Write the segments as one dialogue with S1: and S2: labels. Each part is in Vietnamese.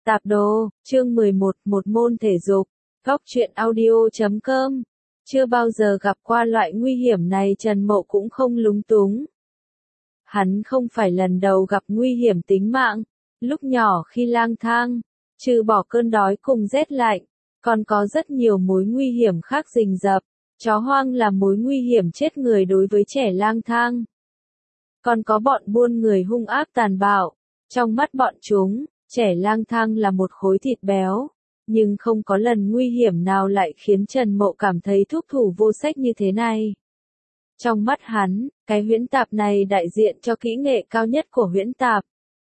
S1: Tạp đồ, chương 11, một môn thể dục. Góc truyện audio.com. Chưa bao giờ gặp qua loại nguy hiểm này, Trần Mộ cũng không lúng túng. Hắn không phải lần đầu gặp nguy hiểm tính mạng. Lúc nhỏ khi lang thang, trừ bỏ cơn đói cùng rét lạnh, còn có rất nhiều mối nguy hiểm khác rình rập. Chó hoang là mối nguy hiểm chết người đối với trẻ lang thang. Còn có bọn buôn người hung ác tàn bạo. Trong mắt bọn chúng, trẻ lang thang là một khối thịt béo, nhưng không có lần nguy hiểm nào lại khiến Trần Mộ cảm thấy thúc thủ vô sách như thế này. Trong mắt hắn, cái huyễn tạp này đại diện cho kỹ nghệ cao nhất của huyễn tạp.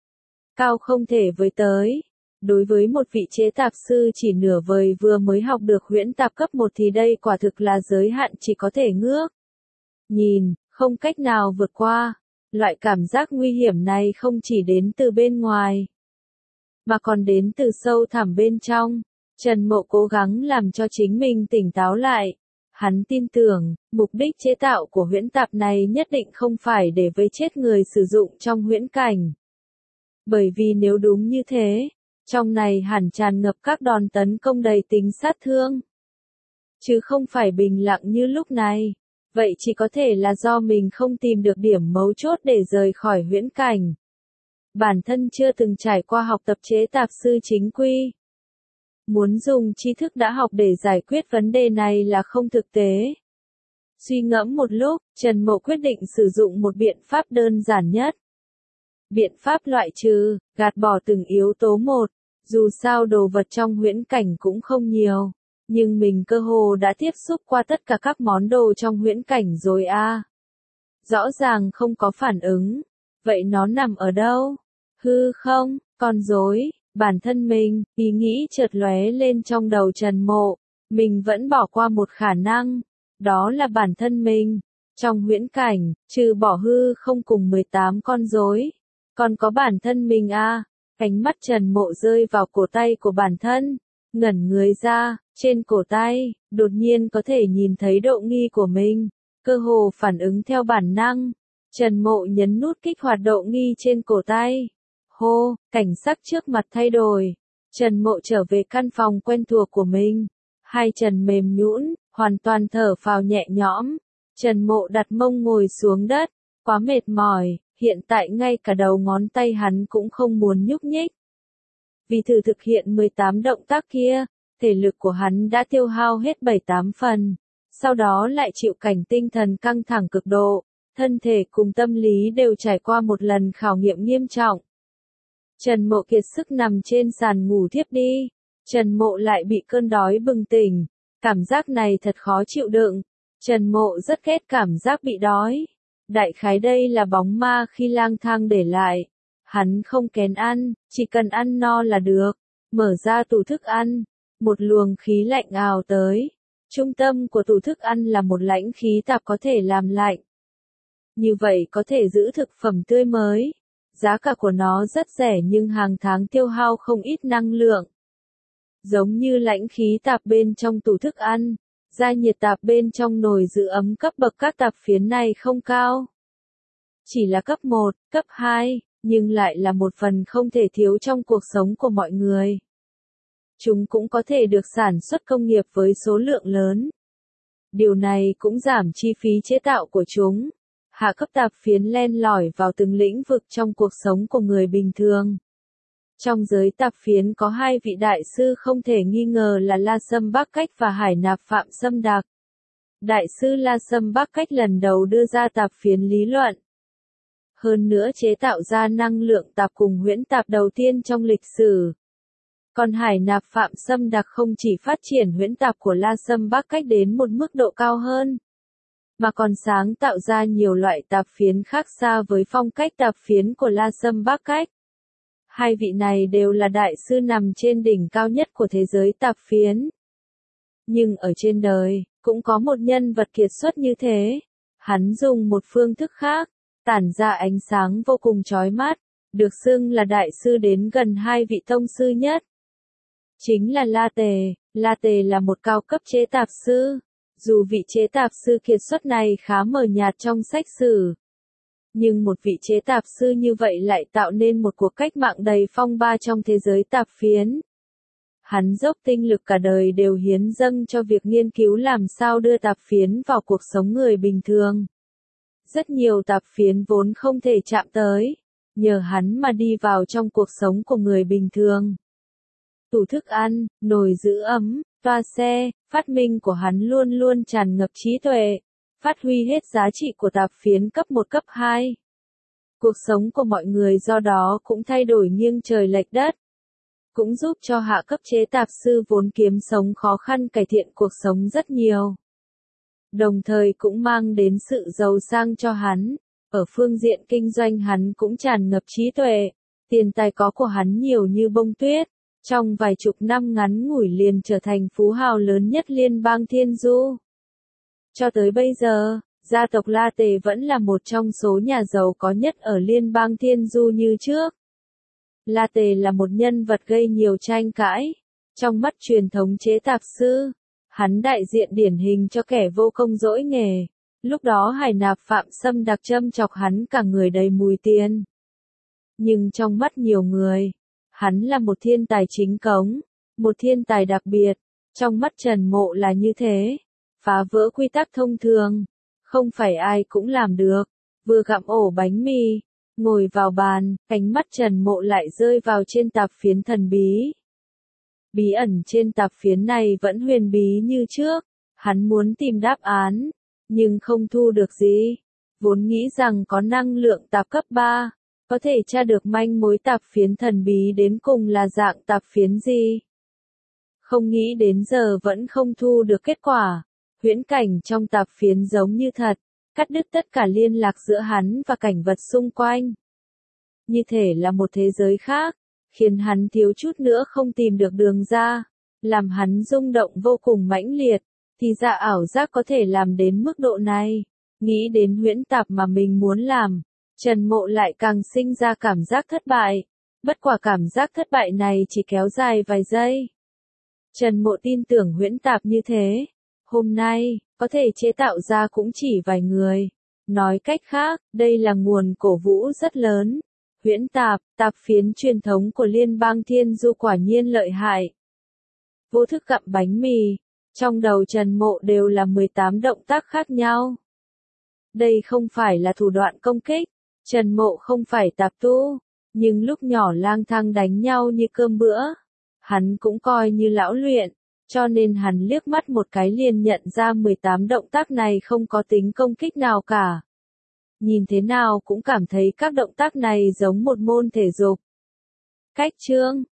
S1: Cao không thể với tới. Đối với một vị chế tạp sư chỉ nửa vời vừa mới học được huyễn tạp cấp 1 thì đây quả thực là giới hạn chỉ có thể ngước nhìn, không cách nào vượt qua. Loại cảm giác nguy hiểm này không chỉ đến từ bên ngoài, mà còn đến từ sâu thẳm bên trong. Trần Mộ cố gắng làm cho chính mình tỉnh táo lại. Hắn tin tưởng, mục đích chế tạo của huyễn tạp này nhất định không phải để vây chết người sử dụng trong huyễn cảnh. Bởi vì nếu đúng như thế, trong này hẳn tràn ngập các đòn tấn công đầy tính sát thương. Chứ không phải bình lặng như lúc này. Vậy chỉ có thể là do mình không tìm được điểm mấu chốt để rời khỏi huyễn cảnh. Bản thân chưa từng trải qua học tập chế tạp sư chính quy. Muốn dùng tri thức đã học để giải quyết vấn đề này là không thực tế. Suy ngẫm một lúc, Trần Mộ quyết định sử dụng một biện pháp đơn giản nhất. Biện pháp loại trừ, gạt bỏ từng yếu tố một. Dù sao đồ vật trong huyễn cảnh cũng không nhiều. Nhưng mình cơ hồ đã tiếp xúc qua tất cả các món đồ trong huyễn cảnh rồi a. Rõ ràng không có phản ứng. Vậy nó nằm ở đâu? Hư không, con rối, bản thân mình, ý nghĩ chợt lóe lên trong đầu Trần Mộ. Mình vẫn bỏ qua một khả năng. Đó là bản thân mình. Trong huyễn cảnh, trừ bỏ hư không cùng 18 con rối, còn có bản thân mình a. Ánh mắt Trần Mộ rơi vào cổ tay của bản thân. Ngẩn người ra, trên cổ tay, đột nhiên có thể nhìn thấy độ nghi của mình. Cơ hồ phản ứng theo bản năng. Trần Mộ nhấn nút kích hoạt độ nghi trên cổ tay. Hô, cảnh sắc trước mặt thay đổi. Trần Mộ trở về căn phòng quen thuộc của mình. Hai chân mềm nhũn, hoàn toàn thở phào nhẹ nhõm. Trần Mộ đặt mông ngồi xuống đất. Quá mệt mỏi, hiện tại ngay cả đầu ngón tay hắn cũng không muốn nhúc nhích. Vì thử thực hiện 18 động tác kia, thể lực của hắn đã tiêu hao hết 7-8 phần. Sau đó lại chịu cảnh tinh thần căng thẳng cực độ. Thân thể cùng tâm lý đều trải qua một lần khảo nghiệm nghiêm trọng. Trần Mộ kiệt sức nằm trên sàn ngủ thiếp đi. Trần Mộ lại bị cơn đói bừng tỉnh. Cảm giác này thật khó chịu đựng. Trần Mộ rất ghét cảm giác bị đói. Đại khái đây là bóng ma khi lang thang để lại. Hắn không kén ăn, chỉ cần ăn no là được. Mở ra tủ thức ăn. Một luồng khí lạnh ào tới. Trung tâm của tủ thức ăn là một lãnh khí tạp có thể làm lạnh. Như vậy có thể giữ thực phẩm tươi mới. Giá cả của nó rất rẻ nhưng hàng tháng tiêu hao không ít năng lượng. Giống như lãnh khí tạp bên trong tủ thức ăn, gia nhiệt tạp bên trong nồi giữ ấm cấp bậc các tạp phiến này không cao. Chỉ là cấp 1, cấp 2, nhưng lại là một phần không thể thiếu trong cuộc sống của mọi người. Chúng cũng có thể được sản xuất công nghiệp với số lượng lớn. Điều này cũng giảm chi phí chế tạo của chúng. Hạ cấp tạp phiến len lỏi vào từng lĩnh vực trong cuộc sống của người bình thường. Trong giới tạp phiến có hai vị đại sư không thể nghi ngờ là La Sâm Bác Cách và Hải Nạp Phạm Sâm Đạc. Đại sư La Sâm Bác Cách lần đầu đưa ra tạp phiến lý luận. Hơn nữa chế tạo ra năng lượng tạp cùng huyễn tạp đầu tiên trong lịch sử. Còn Hải Nạp Phạm Sâm Đạc không chỉ phát triển huyễn tạp của La Sâm Bác Cách đến một mức độ cao hơn, mà còn sáng tạo ra nhiều loại tạp phiến khác xa với phong cách tạp phiến của La Sâm Bác Cách. Hai vị này đều là đại sư nằm trên đỉnh cao nhất của thế giới tạp phiến. Nhưng ở trên đời, cũng có một nhân vật kiệt xuất như thế. Hắn dùng một phương thức khác, tản ra ánh sáng vô cùng chói mắt, được xưng là đại sư đến gần hai vị tông sư nhất. Chính là La Tề. La Tề là một cao cấp chế tạp sư. Dù vị chế tạp sư kiệt xuất này khá mờ nhạt trong sách sử, Nhưng một vị chế tạp sư như vậy lại tạo nên một cuộc cách mạng đầy phong ba trong thế giới tạp phiến. Hắn dốc tinh lực cả đời đều hiến dâng cho việc nghiên cứu làm sao đưa tạp phiến vào cuộc sống người bình thường. Rất nhiều tạp phiến vốn không thể chạm tới, nhờ hắn mà đi vào trong cuộc sống của người bình thường. Tủ thức ăn, nồi giữ ấm, toa xe, phát minh của hắn luôn luôn tràn ngập trí tuệ, phát huy hết giá trị của tạp phiến cấp 1 cấp 2. Cuộc sống của mọi người do đó cũng thay đổi nghiêng trời lệch đất. Cũng giúp cho hạ cấp chế tạp sư vốn kiếm sống khó khăn cải thiện cuộc sống rất nhiều. Đồng thời cũng mang đến sự giàu sang cho hắn. Ở phương diện kinh doanh hắn cũng tràn ngập trí tuệ. Tiền tài có của hắn nhiều như bông tuyết. Trong vài chục năm ngắn ngủi liền trở thành phú hào lớn nhất liên bang Thiên Du. Cho tới bây giờ, gia tộc La Tề vẫn là một trong số nhà giàu có nhất ở liên bang Thiên Du như trước. La Tề là một nhân vật gây nhiều tranh cãi. Trong mắt truyền thống chế tạp sư, hắn đại diện điển hình cho kẻ vô công dỗi nghề. Lúc đó Hải Nạp Phạm Sâm đặc châm chọc hắn cả người đầy mùi tiền. Nhưng trong mắt nhiều người, hắn là một thiên tài chính cống, một thiên tài đặc biệt. Trong mắt Trần Mộ là như thế, phá vỡ quy tắc thông thường, không phải ai cũng làm được. Vừa gặm ổ bánh mì, ngồi vào bàn, ánh mắt Trần Mộ lại rơi vào trên tạp phiến thần bí. Bí ẩn trên tạp phiến này vẫn huyền bí như trước, hắn muốn tìm đáp án, nhưng không thu được gì. Vốn nghĩ rằng có năng lượng tạp cấp 3, có thể tra được manh mối tạp phiến thần bí đến cùng là dạng tạp phiến gì. Không nghĩ đến giờ vẫn không thu được kết quả. Huyễn cảnh trong tạp phiến giống như thật, cắt đứt tất cả liên lạc giữa hắn và cảnh vật xung quanh. Như thể là một thế giới khác, khiến hắn thiếu chút nữa không tìm được đường ra, làm hắn rung động vô cùng mãnh liệt, thì ra ảo giác có thể làm đến mức độ này. Nghĩ đến huyễn tạp mà mình muốn làm, Trần Mộ lại càng sinh ra cảm giác thất bại. Bất quả cảm giác thất bại này chỉ kéo dài vài giây. Trần Mộ tin tưởng huyễn tạp như thế, hôm nay, có thể chế tạo ra cũng chỉ vài người. Nói cách khác, đây là nguồn cổ vũ rất lớn. Huyễn tạp, tạp phiến truyền thống của liên bang Thiên Du quả nhiên lợi hại. Vô thức gặm bánh mì, trong đầu Trần Mộ đều là 18 động tác khác nhau. Đây không phải là thủ đoạn công kích, Trần Mộ không phải tạp tu, nhưng lúc nhỏ lang thang đánh nhau như cơm bữa, hắn cũng coi như lão luyện, cho nên hắn liếc mắt một cái liền nhận ra 18 động tác này không có tính công kích nào cả. Nhìn thế nào cũng cảm thấy các động tác này giống một môn thể dục. Cách chương